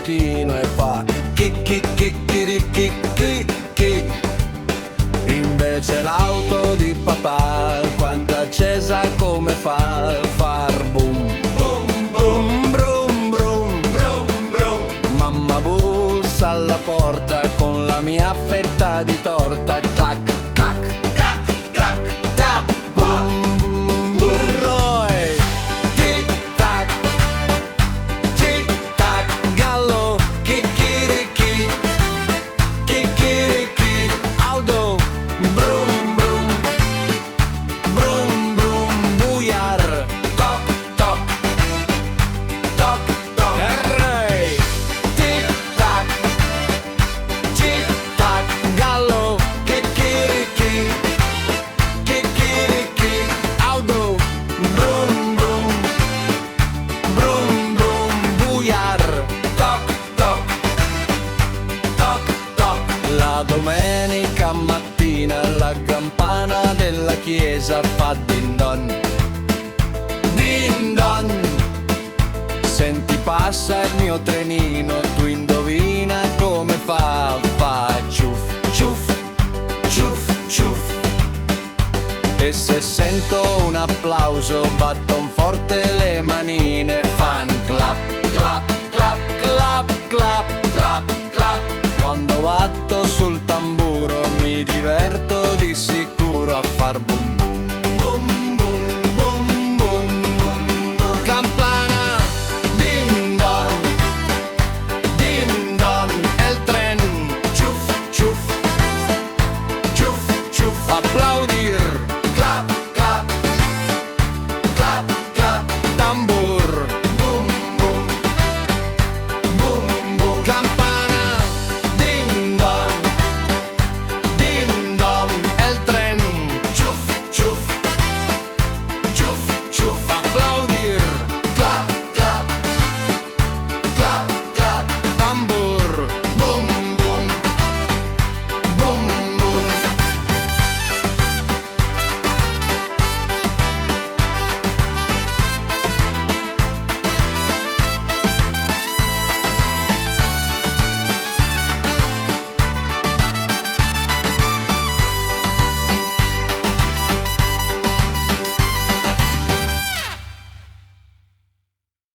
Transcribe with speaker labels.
Speaker 1: mattino e fa chi. Invece l'auto di papà, quando accesa come fa, far boom boom boom brum brum brum brum. Mamma bussa alla porta con la mia fetta di torta, clac clac clac clac tac boom boom burroi. Tic tac gallo chicchirichi chicchirichi. Auto brum brum brum brum buiar. Toc toc toc toc. Errei. Tic tac gallo chicchirichi chicchirichi. Auto brum brum brum brum buiar. Toc toc toc toc. La domenica mattina la campana della chiesa fa din don din don. Senti passa il mio trenino, tu indovina come fa, fa ciuff ciuff ciuff ciuff. E se sento un applauso batton forte le manine, fan clap clap clap clap clap clap clap. Quando batto sul tamburo mi diverto di sicuro a far boom